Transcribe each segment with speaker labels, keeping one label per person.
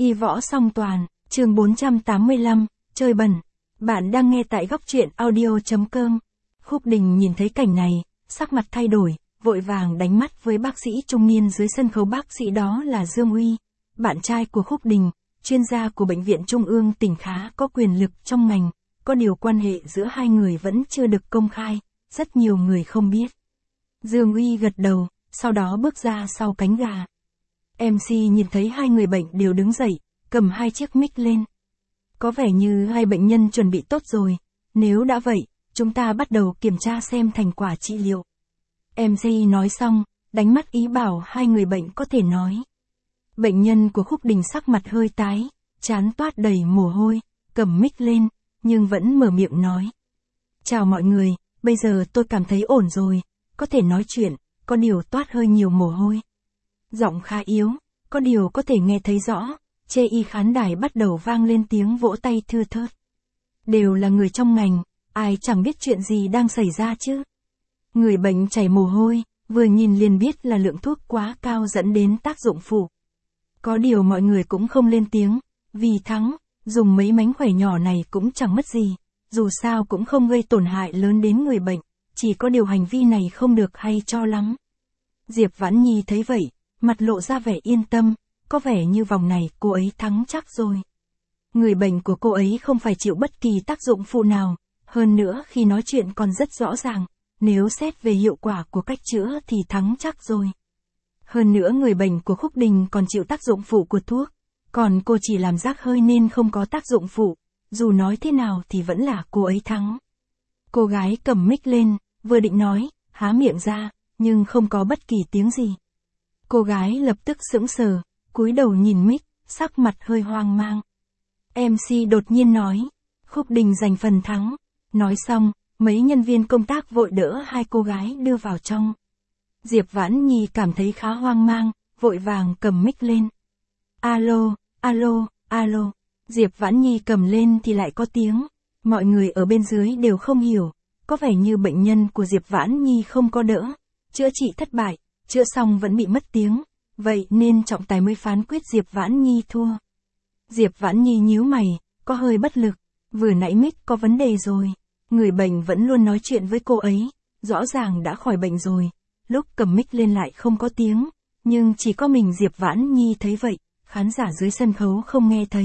Speaker 1: Y võ song toàn, chương 485, chơi bẩn. Bạn đang nghe tại góc truyện audio.com. Khúc Đình nhìn thấy cảnh này, sắc mặt thay đổi, vội vàng đánh mắt với bác sĩ trung niên dưới sân khấu. Bác sĩ đó là Dương Uy, bạn trai của Khúc Đình, chuyên gia của Bệnh viện Trung ương tỉnh khá có quyền lực trong ngành, có điều quan hệ giữa hai người vẫn chưa được công khai, rất nhiều người không biết. Dương Uy gật đầu, sau đó bước ra sau cánh gà. MC nhìn thấy hai người bệnh đều đứng dậy, cầm hai chiếc mic lên. Có vẻ như hai bệnh nhân chuẩn bị tốt rồi, nếu đã vậy, chúng ta bắt đầu kiểm tra xem thành quả trị liệu. MC nói xong, đánh mắt ý bảo hai người bệnh có thể nói. Bệnh nhân của Khúc Đình sắc mặt hơi tái, trán toát đầy mồ hôi, cầm mic lên, nhưng vẫn mở miệng nói. Chào mọi người, bây giờ tôi cảm thấy ổn rồi, có thể nói chuyện, có điều toát hơi nhiều mồ hôi. Giọng khá yếu, có điều có thể nghe thấy rõ, chê y khán đài bắt đầu vang lên tiếng vỗ tay thưa thớt. Đều là người trong ngành, ai chẳng biết chuyện gì đang xảy ra chứ. Người bệnh chảy mồ hôi, vừa nhìn liền biết là lượng thuốc quá cao dẫn đến tác dụng phụ. Có điều mọi người cũng không lên tiếng, vì thắng, dùng mấy mánh khỏe nhỏ này cũng chẳng mất gì, dù sao cũng không gây tổn hại lớn đến người bệnh, chỉ có điều hành vi này không được hay cho lắm. Diệp Vãn Nhi thấy vậy, mặt lộ ra vẻ yên tâm, có vẻ như vòng này cô ấy thắng chắc rồi. Người bệnh của cô ấy không phải chịu bất kỳ tác dụng phụ nào, hơn nữa khi nói chuyện còn rất rõ ràng, nếu xét về hiệu quả của cách chữa thì thắng chắc rồi. Hơn nữa người bệnh của Khúc Đình còn chịu tác dụng phụ của thuốc, còn cô chỉ làm rác hơi nên không có tác dụng phụ, dù nói thế nào thì vẫn là cô ấy thắng. Cô gái cầm mic lên, vừa định nói, há miệng ra, nhưng không có bất kỳ tiếng gì. Cô gái lập tức sững sờ, cúi đầu nhìn mic, sắc mặt hơi hoang mang. MC đột nhiên nói, Khúc Đình giành phần thắng. Nói xong, mấy nhân viên công tác vội đỡ hai cô gái đưa vào trong. Diệp Vãn Nhi cảm thấy khá hoang mang, vội vàng cầm mic lên. Alo, alo, alo. Diệp Vãn Nhi cầm lên thì lại có tiếng. Mọi người ở bên dưới đều không hiểu, có vẻ như bệnh nhân của Diệp Vãn Nhi không có đỡ. Chữa trị thất bại, chữa xong vẫn bị mất tiếng, vậy nên trọng tài mới phán quyết Diệp Vãn Nhi thua. Diệp Vãn Nhi nhíu mày, có hơi bất lực, vừa nãy mic có vấn đề rồi, người bệnh vẫn luôn nói chuyện với cô ấy, rõ ràng đã khỏi bệnh rồi, lúc cầm mic lên lại không có tiếng, nhưng chỉ có mình Diệp Vãn Nhi thấy vậy, khán giả dưới sân khấu không nghe thấy.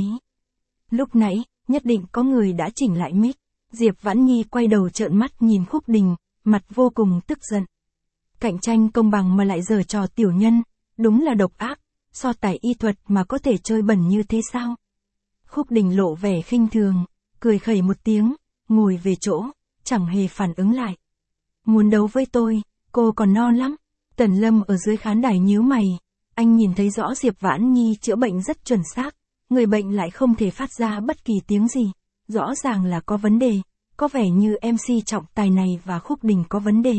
Speaker 1: Lúc nãy, nhất định có người đã chỉnh lại mic, Diệp Vãn Nhi quay đầu trợn mắt nhìn Khúc Đình, mặt vô cùng tức giận. Cạnh tranh công bằng mà lại giở trò tiểu nhân, đúng là độc ác, so tài y thuật mà có thể chơi bẩn như thế sao? Khúc Đình lộ vẻ khinh thường, cười khẩy một tiếng, ngồi về chỗ, chẳng hề phản ứng lại. Muốn đấu với tôi, cô còn non lắm. Tần Lâm ở dưới khán đài nhíu mày, anh nhìn thấy rõ Diệp Vãn Nhi chữa bệnh rất chuẩn xác, người bệnh lại không thể phát ra bất kỳ tiếng gì, rõ ràng là có vấn đề, có vẻ như MC trọng tài này và Khúc Đình có vấn đề.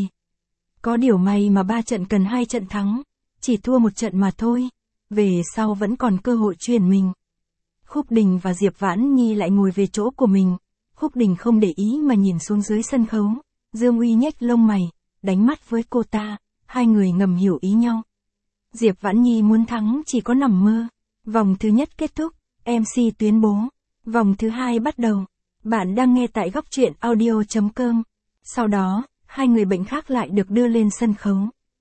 Speaker 1: Có điều may mà 3 trận cần 2 trận thắng, chỉ thua 1 trận mà thôi, về sau vẫn còn cơ hội chuyển mình. Khúc Đình và Diệp Vãn Nhi lại ngồi về chỗ của mình, Khúc Đình không để ý mà nhìn xuống dưới sân khấu, Dương Uy nhếch lông mày, đánh mắt với cô ta, hai người ngầm hiểu ý nhau. Diệp Vãn Nhi muốn thắng chỉ có nằm mơ. Vòng thứ nhất kết thúc, MC tuyên bố, vòng thứ hai bắt đầu. Bạn đang nghe tại góc truyện audio.com. Sau đó, hai người bệnh khác lại được đưa lên sân khấu.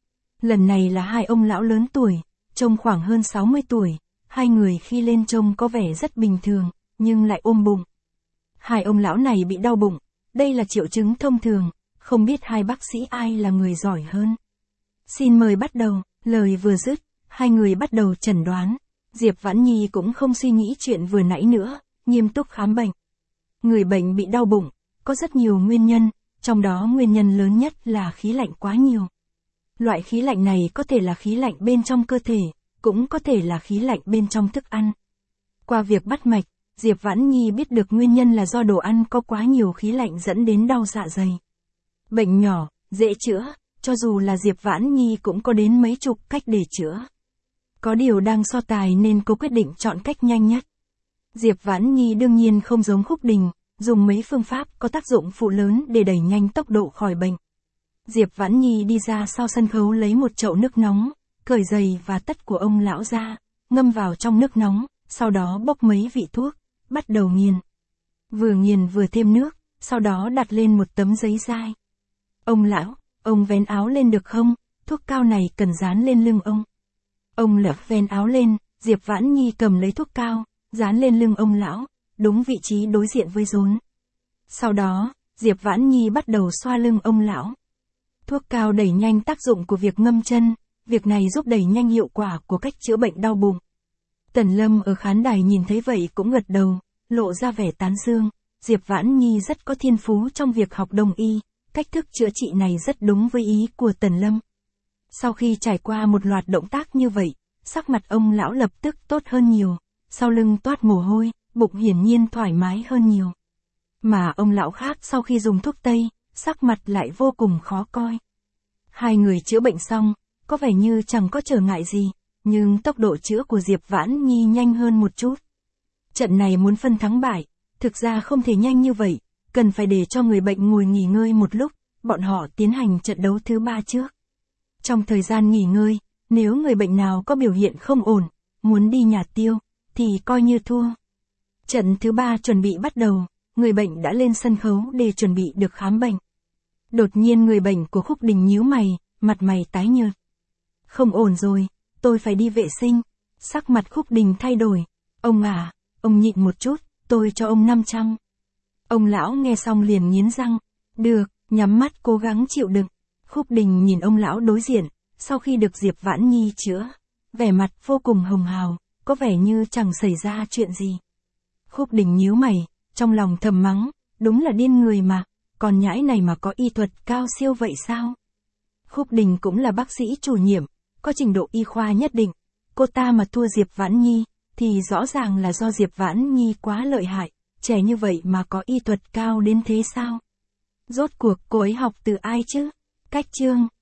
Speaker 1: Lần này là hai ông lão lớn tuổi, trông khoảng hơn 60 tuổi, hai người khi lên trông có vẻ rất bình thường, nhưng lại ôm bụng. Hai ông lão này bị đau bụng, đây là triệu chứng thông thường, không biết hai bác sĩ ai là người giỏi hơn. Xin mời bắt đầu, lời vừa dứt, hai người bắt đầu chẩn đoán. Diệp Vãn Nhi cũng không suy nghĩ chuyện vừa nãy nữa, nghiêm túc khám bệnh. Người bệnh bị đau bụng, có rất nhiều nguyên nhân, trong đó nguyên nhân lớn nhất là khí lạnh quá nhiều. Loại khí lạnh này có thể là khí lạnh bên trong cơ thể, cũng có thể là khí lạnh bên trong thức ăn. Qua việc bắt mạch, Diệp Vãn Nhi biết được nguyên nhân là do đồ ăn có quá nhiều khí lạnh dẫn đến đau dạ dày. Bệnh nhỏ, dễ chữa, cho dù là Diệp Vãn Nhi cũng có đến mấy chục cách để chữa. Có điều đang so tài nên cô quyết định chọn cách nhanh nhất. Diệp Vãn Nhi đương nhiên không giống Khúc Đình, dùng mấy phương pháp có tác dụng phụ lớn để đẩy nhanh tốc độ khỏi bệnh. Diệp Vãn Nhi đi ra sau sân khấu lấy một chậu nước nóng, cởi giày và tất của ông lão ra, ngâm vào trong nước nóng, sau đó bốc mấy vị thuốc, bắt đầu nghiền. Vừa nghiền vừa thêm nước, sau đó đặt lên một tấm giấy dai. Ông lão, ông vén áo lên được không? Thuốc cao này cần dán lên lưng ông. Ông lão vén áo lên, Diệp Vãn Nhi cầm lấy thuốc cao, dán lên lưng ông lão, đúng vị trí đối diện với rốn. Sau đó, Diệp Vãn Nhi bắt đầu xoa lưng ông lão. Thuốc cao đẩy nhanh tác dụng của việc ngâm chân, việc này giúp đẩy nhanh hiệu quả của cách chữa bệnh đau bụng. Tần Lâm ở khán đài nhìn thấy vậy cũng gật đầu, lộ ra vẻ tán dương. Diệp Vãn Nhi rất có thiên phú trong việc học đông y, cách thức chữa trị này rất đúng với ý của Tần Lâm. Sau khi trải qua một loạt động tác như vậy, sắc mặt ông lão lập tức tốt hơn nhiều, sau lưng toát mồ hôi, bụng hiển nhiên thoải mái hơn nhiều. Mà ông lão khác sau khi dùng thuốc tây, sắc mặt lại vô cùng khó coi. Hai người chữa bệnh xong, có vẻ như chẳng có trở ngại gì, nhưng tốc độ chữa của Diệp Vãn Nhi nhanh hơn một chút. Trận này muốn phân thắng bại, thực ra không thể nhanh như vậy, cần phải để cho người bệnh ngồi nghỉ ngơi một lúc, bọn họ tiến hành trận đấu thứ 3 trước. Trong thời gian nghỉ ngơi, nếu người bệnh nào có biểu hiện không ổn, muốn đi nhà tiêu, thì coi như thua. Trận thứ 3 chuẩn bị bắt đầu, người bệnh đã lên sân khấu để chuẩn bị được khám bệnh. Đột nhiên người bệnh của Khúc Đình nhíu mày, mặt mày tái nhợt. Không ổn rồi, tôi phải đi vệ sinh. Sắc mặt Khúc Đình thay đổi. Ông à, ông nhịn một chút, tôi cho ông 500. Ông lão nghe xong liền nghiến răng. Được, nhắm mắt cố gắng chịu đựng. Khúc Đình nhìn ông lão đối diện, sau khi được Diệp Vãn Nhi chữa, vẻ mặt vô cùng hồng hào, có vẻ như chẳng xảy ra chuyện gì. Khúc Đình nhíu mày, trong lòng thầm mắng, đúng là điên người mà, còn nhãi này mà có y thuật cao siêu vậy sao? Khúc Đình cũng là bác sĩ chủ nhiệm, có trình độ y khoa nhất định, cô ta mà thua Diệp Vãn Nhi, thì rõ ràng là do Diệp Vãn Nhi quá lợi hại, trẻ như vậy mà có y thuật cao đến thế sao? Rốt cuộc cô ấy học từ ai chứ? Cách chương